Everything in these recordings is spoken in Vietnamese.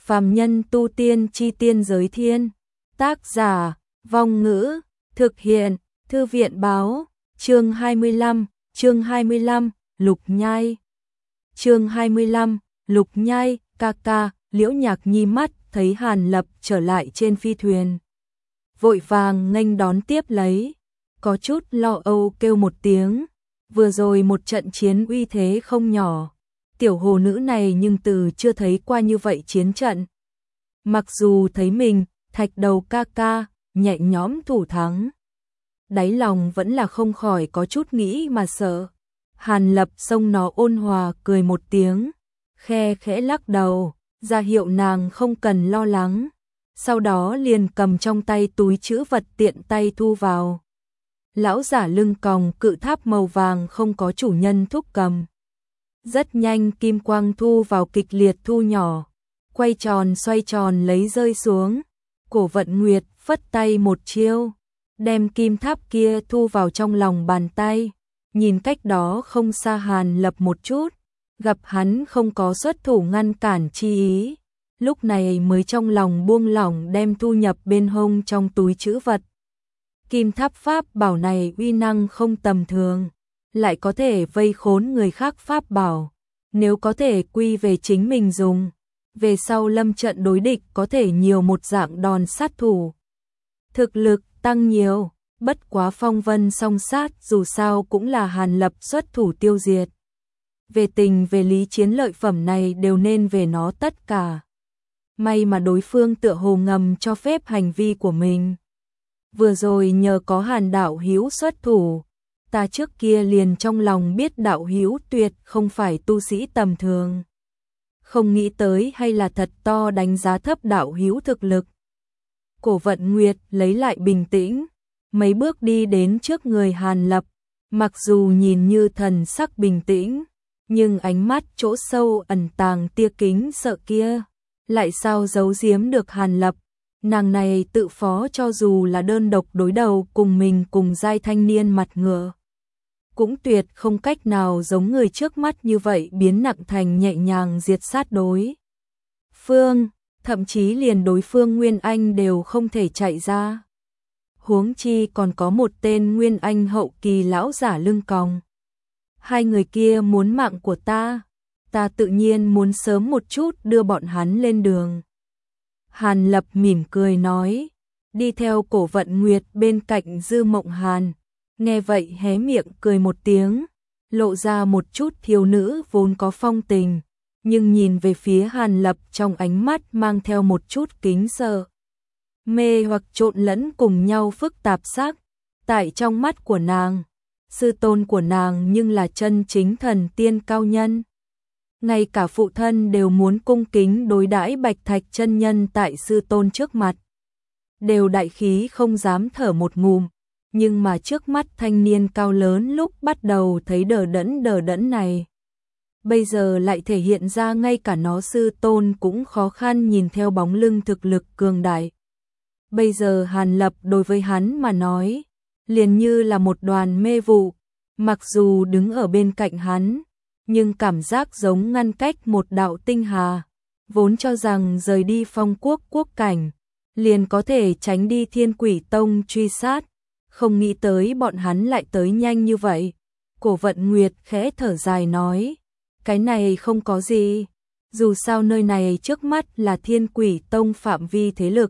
Phàm nhân tu tiên chi tiên giới thiên. Tác giả, Vong Ngữ, thực hiện, Thư viện báo, chương 25, Lục Nhai. Chương 25, Lục Nhai, ca ca, Liễu Nhạc Nhi mắt thấy Hàn Lập trở lại trên phi thuyền. Vội vàng nghênh đón tiếp lấy, có chút lo âu kêu một tiếng, vừa rồi một trận chiến uy thế không nhỏ. Tiểu hồ nữ này nhưng từ chưa thấy qua như vậy chiến trận. Mặc dù thấy mình, thạch đầu ca ca, nhẹ nhõm thủ thắng. Đáy lòng vẫn là không khỏi có chút nghĩ mà sợ. Hàn Lập xông nó ôn hòa cười một tiếng, khe khẽ lắc đầu, ra hiệu nàng không cần lo lắng. Sau đó liền cầm trong tay túi trữ vật tiện tay thu vào. Lão giả lưng còng cự tháp màu vàng không có chủ nhân thúc cầm. Rất nhanh kim quang thu vào kịch liệt thu nhỏ, quay tròn xoay tròn lấy rơi xuống. Cổ Vận Nguyệt phất tay một chiêu, đem kim tháp kia thu vào trong lòng bàn tay. Nhìn cách đó không xa Hàn Lập một chút, gặp hắn không có xuất thủ ngăn cản chi ý, lúc này mới trong lòng buông lỏng đem thu nhập bên hông trong túi trữ vật. Kim tháp pháp bảo này uy năng không tầm thường, lại có thể vây khốn người khác pháp bảo, nếu có thể quy về chính mình dùng, về sau lâm trận đối địch có thể nhiều một dạng đòn sát thủ. Thực lực tăng nhiều, bất quá phong vân song sát dù sao cũng là Hàn Lập xuất thủ tiêu diệt. Về tình về lý chiến lợi phẩm này đều nên về nó tất cả. May mà đối phương tựa hồ ngầm cho phép hành vi của mình. Vừa rồi nhờ có Hàn đạo hữu xuất thủ, ta trước kia liền trong lòng biết đạo hữu tuyệt không phải tu sĩ tầm thường. Không nghĩ tới hay là thật to đánh giá thấp đạo hữu thực lực. Cổ Vận Nguyệt lấy lại bình tĩnh, mấy bước đi đến trước người Hàn Lập, mặc dù nhìn như thần sắc bình tĩnh, nhưng ánh mắt chỗ sâu ẩn tàng tia kính sợ kia, lại sao giấu giếm được Hàn Lập. Nàng này tự phó cho dù là đơn độc đối đầu cùng mình cùng giai thanh niên mặt ngựa, cũng tuyệt không cách nào giống người trước mắt như vậy biến nặng thành nhẹ nhàng diệt sát đối phương, thậm chí liền đối phương Nguyên Anh đều không thể chạy ra. Huống chi còn có một tên Nguyên Anh hậu kỳ lão giả lưng còng. Hai người kia muốn mạng của ta tự nhiên muốn sớm một chút đưa bọn hắn lên đường. Hàn Lập mỉm cười nói, đi theo Cổ Vận Nguyệt bên cạnh Dư Mộng Hàn, nghe vậy hé miệng cười một tiếng, lộ ra một chút thiếu nữ vốn có phong tình, nhưng nhìn về phía Hàn Lập trong ánh mắt mang theo một chút kính sợ. Mê hoặc trộn lẫn cùng nhau phức tạp sắc, tại trong mắt của nàng, sư tôn của nàng nhưng là chân chính thần tiên cao nhân. Ngay cả phụ thân đều muốn cung kính đối đãi Bạch Thạch chân nhân tại sư tôn trước mặt. Đều đại khí không dám thở một ngụm, nhưng mà trước mắt thanh niên cao lớn lúc bắt đầu thấy đờ đẫn này. Bây giờ lại thể hiện ra ngay cả nó sư tôn cũng khó khăn nhìn theo bóng lưng thực lực cường đại. Bây giờ Hàn Lập đối với hắn mà nói, liền như là một đoàn mê vụ, mặc dù đứng ở bên cạnh hắn, nhưng cảm giác giống ngăn cách một đạo tinh hà, vốn cho rằng rời đi Phong Quốc quốc cảnh, liền có thể tránh đi Thiên Quỷ Tông truy sát, không nghĩ tới bọn hắn lại tới nhanh như vậy. Cổ Vận Nguyệt khẽ thở dài nói, cái này không có gì, dù sao nơi này trước mắt là Thiên Quỷ Tông phạm vi thế lực.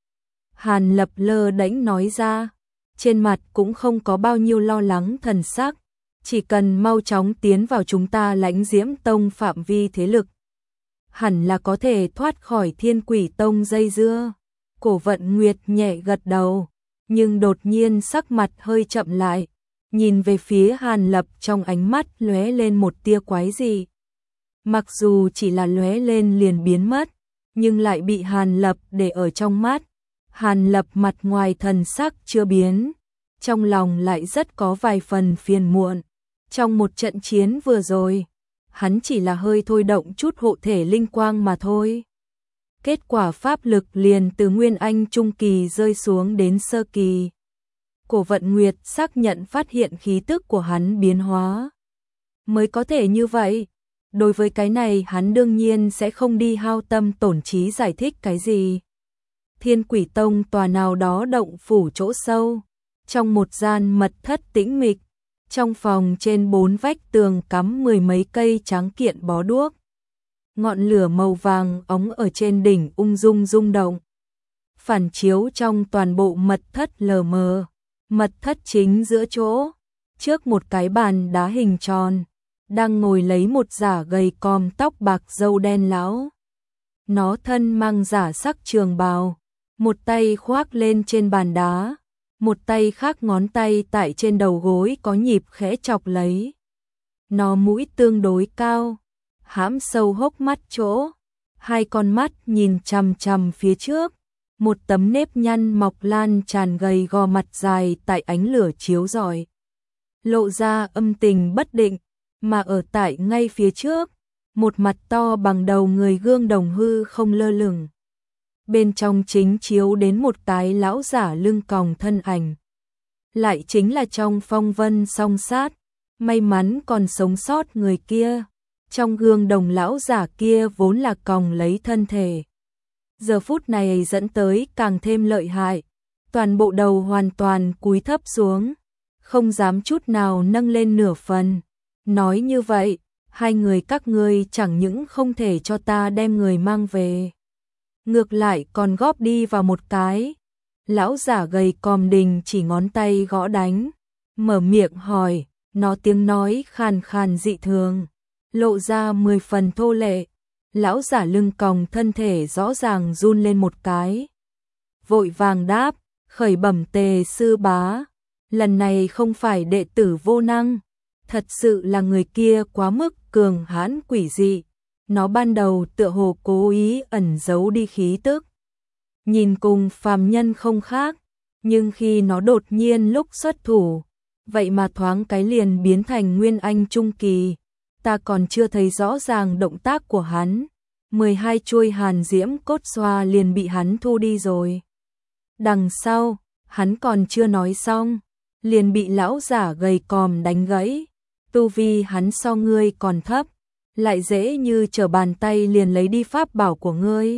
Hàn Lập lơ đễnh nói ra, trên mặt cũng không có bao nhiêu lo lắng thần sắc, chỉ cần mau chóng tiến vào chúng ta Lãnh Diễm Tông phạm vi thế lực, hẳn là có thể thoát khỏi Thiên Quỷ Tông dây dưa. Cổ Vận Nguyệt nhẹ gật đầu, nhưng đột nhiên sắc mặt hơi chậm lại, nhìn về phía Hàn Lập trong ánh mắt lóe lên một tia quái dị. Mặc dù chỉ là lóe lên liền biến mất, nhưng lại bị Hàn Lập để ở trong mắt. Hàn Lập mặt ngoài thần sắc chưa biến, trong lòng lại rất có vài phần phiền muộn. Trong một trận chiến vừa rồi, hắn chỉ là hơi thôi động chút hộ thể linh quang mà thôi. Kết quả pháp lực liền từ Nguyên Anh trung kỳ rơi xuống đến sơ kỳ. Cổ Vận Nguyệt xác nhận phát hiện khí tức của hắn biến hóa. Mới có thể như vậy, Đối với cái này hắn đương nhiên sẽ không đi hao tâm tổn trí giải thích cái gì. Thiên Quỷ Tông tòa nào đó động phủ chỗ sâu, trong một gian mật thất tĩnh mịch, trong phòng trên 4 vách tường cắm 10 mấy cây tráng kiện bó đuốc. Ngọn lửa màu vàng óng ở trên đỉnh ung dung rung động, phản chiếu trong toàn bộ mật thất lờ mờ. Mật thất chính giữa chỗ, trước một cái bàn đá hình tròn, đang ngồi lấy một giả gầy còm tóc bạc râu đen lão. Nó thân mang giả sắc trường bào, một tay khoác lên trên bàn đá, một tay khác ngón tay tại trên đầu gối có nhịp khẽ chọc lấy. Nó mũi tương đối cao, hãm sâu hốc mắt chỗ, hai con mắt nhìn chằm chằm phía trước, một tấm nếp nhăn mọc lan tràn gầy gò mặt dài tại ánh lửa chiếu rọi, lộ ra âm tình bất định, mà ở tại ngay phía trước, một mặt to bằng đầu người gương đồng hư không lơ lửng. Bên trong chính chiếu đến một cái lão giả lưng còng thân ảnh. Lại chính là trong phong vân song sát, may mắn còn sống sót người kia. Trong gương đồng lão giả kia vốn là còng lấy thân thể. Giờ phút này dẫn tới càng thêm lợi hại, toàn bộ đầu hoàn toàn cúi thấp xuống, không dám chút nào nâng lên nửa phần. Nói như vậy, hai người các ngươi chẳng những không thể cho ta đem người mang về, ngược lại còn góp đi vào một cái. Lão giả gầy còm đình chỉ ngón tay gõ đánh, mở miệng hỏi, nó tiếng nói khàn khàn dị thường, lộ ra 10 phần thô lệ. Lão giả lưng còng thân thể rõ ràng run lên một cái, vội vàng đáp, khởi bẩm Tề sư bá, lần này không phải đệ tử vô năng, thật sự là người kia quá mức cường hãn quỷ dị. Nó ban đầu tựa hồ cố ý ẩn giấu đi khí tức, nhìn cùng phàm nhân không khác, nhưng khi nó đột nhiên lúc xuất thủ, vậy mà thoáng cái liền biến thành nguyên anh trung kỳ. Ta còn chưa thấy rõ ràng động tác của hắn, 12 chuôi hàn diễm cốt xoa liền bị hắn thu đi rồi. Đằng sau, hắn còn chưa nói xong, liền bị lão giả gầy còm đánh gãy. Tu vi hắn so ngươi còn thấp, lại dễ như trở bàn tay liền lấy đi pháp bảo của ngươi.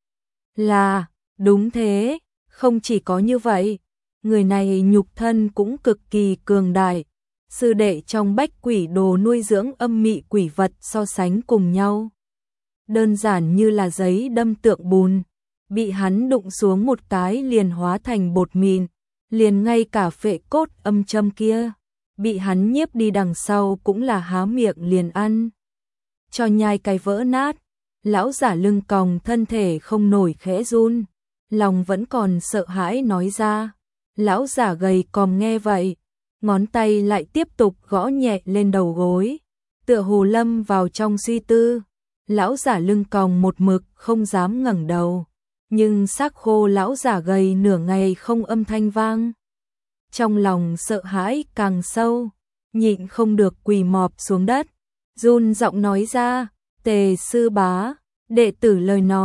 Là, đúng thế, không chỉ có như vậy, người này nhục thân cũng cực kỳ cường đại. Sư đệ trong Bách Quỷ Đồ nuôi dưỡng âm mị quỷ vật so sánh cùng nhau, đơn giản như là giấy đâm tượng bùn, bị hắn đụng xuống một cái liền hóa thành bột mịn, liền ngay cả phệ cốt âm châm kia, bị hắn nhiếp đi đằng sau cũng là há miệng liền ăn, cho nhai cái vỡ nát. Lão giả lưng còng thân thể không nổi khẽ run, lòng vẫn còn sợ hãi nói ra. Lão giả gầy còm nghe vậy, ngón tay lại tiếp tục gõ nhẹ lên đầu gối, tựa hồ lâm vào trong suy tư. Lão giả lưng còng một mực không dám ngẩng đầu, nhưng xác khô lão giả gầy nửa ngày không âm thanh vang. Trong lòng sợ hãi càng sâu, nhịn không được quỳ mọp xuống đất, run giọng nói ra, Tề sư bá, đệ tử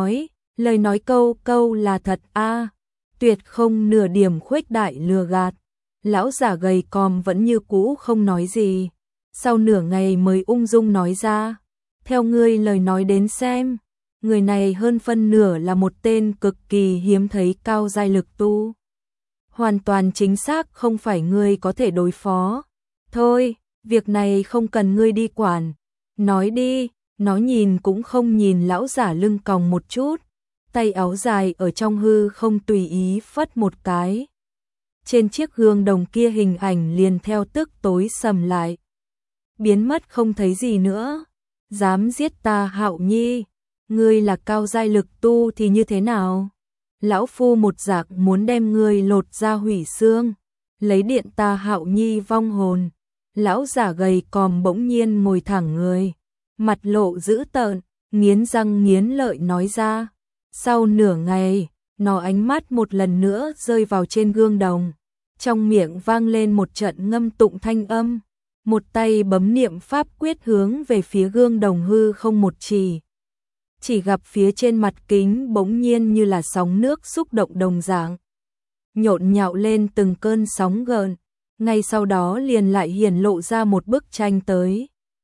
lời nói câu câu là thật a, tuyệt không nửa điểm khuếch đại lừa gạt. Lão giả gầy còm vẫn như cũ không nói gì, sau nửa ngày mới ung dung nói ra, theo ngươi lời nói đến xem, người này hơn phân nửa là một tên cực kỳ hiếm thấy cao giai lực tu. Hoàn toàn chính xác không phải ngươi có thể đối phó. Thôi, việc này không cần ngươi đi quản. Nói đi, nó nhìn cũng không nhìn lão giả lưng còng một chút, tay áo dài ở trong hư không tùy ý phất một cái. Trên chiếc gương đồng kia hình ảnh liền theo tức tối sầm lại, biến mất không thấy gì nữa. Dám giết ta Hạo Nhi, ngươi là cao giai lực tu thì như thế nào? Lão phu một giặc muốn đem ngươi lột ra hủy xương, lấy điện ta Hạo Nhi vong hồn. Lão giả gầy còm bỗng nhiên ngồi thẳng người, mặt lộ dữ tợn, nghiến răng nghiến lợi nói ra. Sau nửa ngày, nó ánh mắt một lần nữa rơi vào trên gương đồng, trong miệng vang lên một trận ngâm tụng thanh âm, một tay bấm niệm pháp quyết hướng về phía gương đồng hư không một chỉ. Chỉ gặp phía trên mặt kính bỗng nhiên như là sóng nước xúc động đồng dạng, nhộn nhạo lên từng cơn sóng gợn, ngay sau đó liền lại hiển lộ ra một bức tranh tới.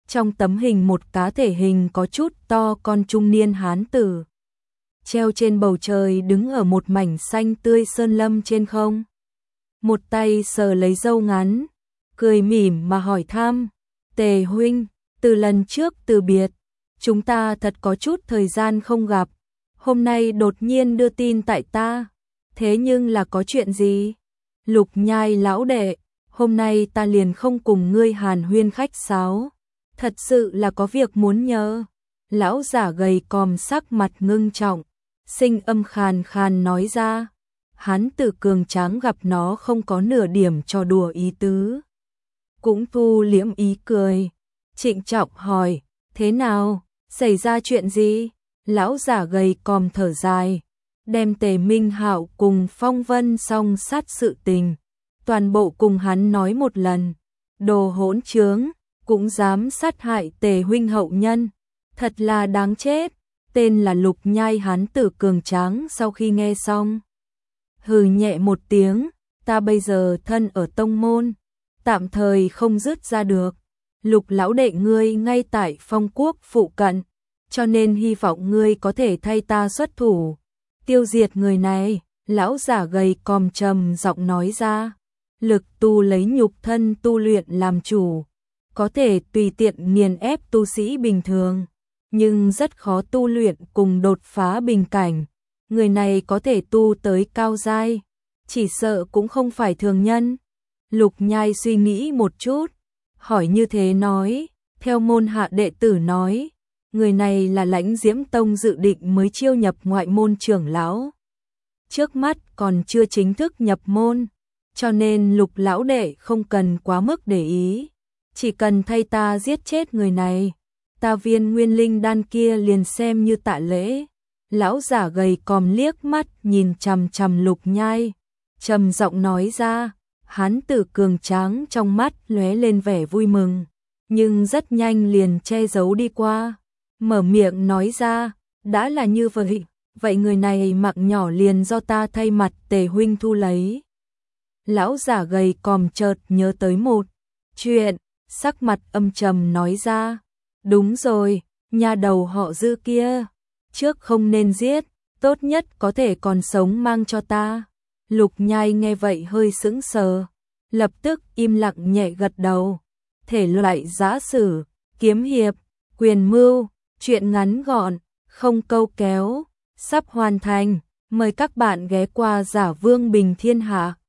Trong tấm hình một cá thể hình có chút to con trung niên hán tử. Treo trên bầu trời đứng ở một mảnh xanh tươi sơn lâm trên không. Một tay sờ lấy râu ngắn, cười mỉm mà hỏi thăm, Tề huynh, từ lần trước từ biệt, chúng ta thật có chút thời gian không gặp, hôm nay đột nhiên đưa tin tại ta, thế nhưng là có chuyện gì? Lục Nhai lão đệ, hôm nay ta liền không cùng ngươi hàn huyên khách sáo, thật sự là có việc muốn nhờ. Lão giả gầy còm sắc mặt ngưng trọng, sinh âm khàn khàn nói ra. Hán tử cường tráng gặp nó không có nửa điểm trò đùa ý tứ, cũng thu liễm ý cười, trịnh trọng hỏi, thế nào, xảy ra chuyện gì? Lão giả gầy còm thở dài, đem Tề Minh Hạo cùng Phong Vân song sát sự tình, toàn bộ cùng hắn nói một lần. Đồ hỗn trướng, cũng dám sát hại Tề huynh hậu nhân, thật là đáng chết. Tên là Lục Nhai hán tử cường tráng sau khi nghe xong, hừ nhẹ một tiếng, ta bây giờ thân ở tông môn, tạm thời không dứt ra được. Lục lão đệ ngươi ngay tại Phong quốc phụ cận, cho nên hy vọng ngươi có thể thay ta xuất thủ, tiêu diệt người này. Lão giả gầy còm trầm giọng nói ra, lực tu lấy nhục thân tu luyện làm chủ, có thể tùy tiện nghiền ép tu sĩ bình thường, nhưng rất khó tu luyện cùng đột phá bình cảnh. Người này có thể tu tới cao giai, chỉ sợ cũng không phải thường nhân. Lục Nhai suy nghĩ một chút, hỏi như thế nói, theo môn hạ đệ tử nói, người này là Lãnh Diễm Tông dự định mới chiêu nhập ngoại môn trưởng lão. Trước mắt còn chưa chính thức nhập môn, cho nên Lục lão đệ không cần quá mức để ý, chỉ cần thay ta giết chết người này, ta viên nguyên linh đan kia liền xem như tạ lễ. Lão giả gầy còm liếc mắt nhìn chằm chằm Lục Nhai, trầm giọng nói ra. Hán tử cường tráng trong mắt lóe lên vẻ vui mừng, nhưng rất nhanh liền che giấu đi qua, mở miệng nói ra, đã là như vậy, vậy người này mạng nhỏ liền do ta thay mặt Tề huynh thu lấy. Lão giả gầy còm chợt nhớ tới một chuyện, sắc mặt âm trầm nói ra, đúng rồi, nhà đầu họ Dư kia, trước không nên giết, tốt nhất có thể còn sống mang cho ta. Lục Nhai nghe vậy hơi sững sờ, lập tức im lặng nhẹ gật đầu. Thể loại giã sử, kiếm hiệp, quyền mưu, truyện ngắn gọn, không câu kéo, sắp hoàn thành. Mời các bạn ghé qua Giả Vương Bình Thiên Hạ.